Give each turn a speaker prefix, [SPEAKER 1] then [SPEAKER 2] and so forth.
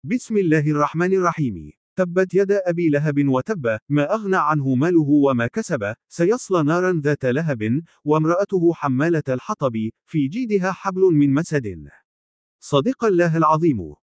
[SPEAKER 1] بسم الله الرحمن الرحيم. تبت يدا أبي لهب وتب، ما أغنى عنه ماله وما كسب، سيصلى نارا ذات لهب، وامرأته حمالة الحطب، في جيدها حبل من مسد. صدق الله العظيم.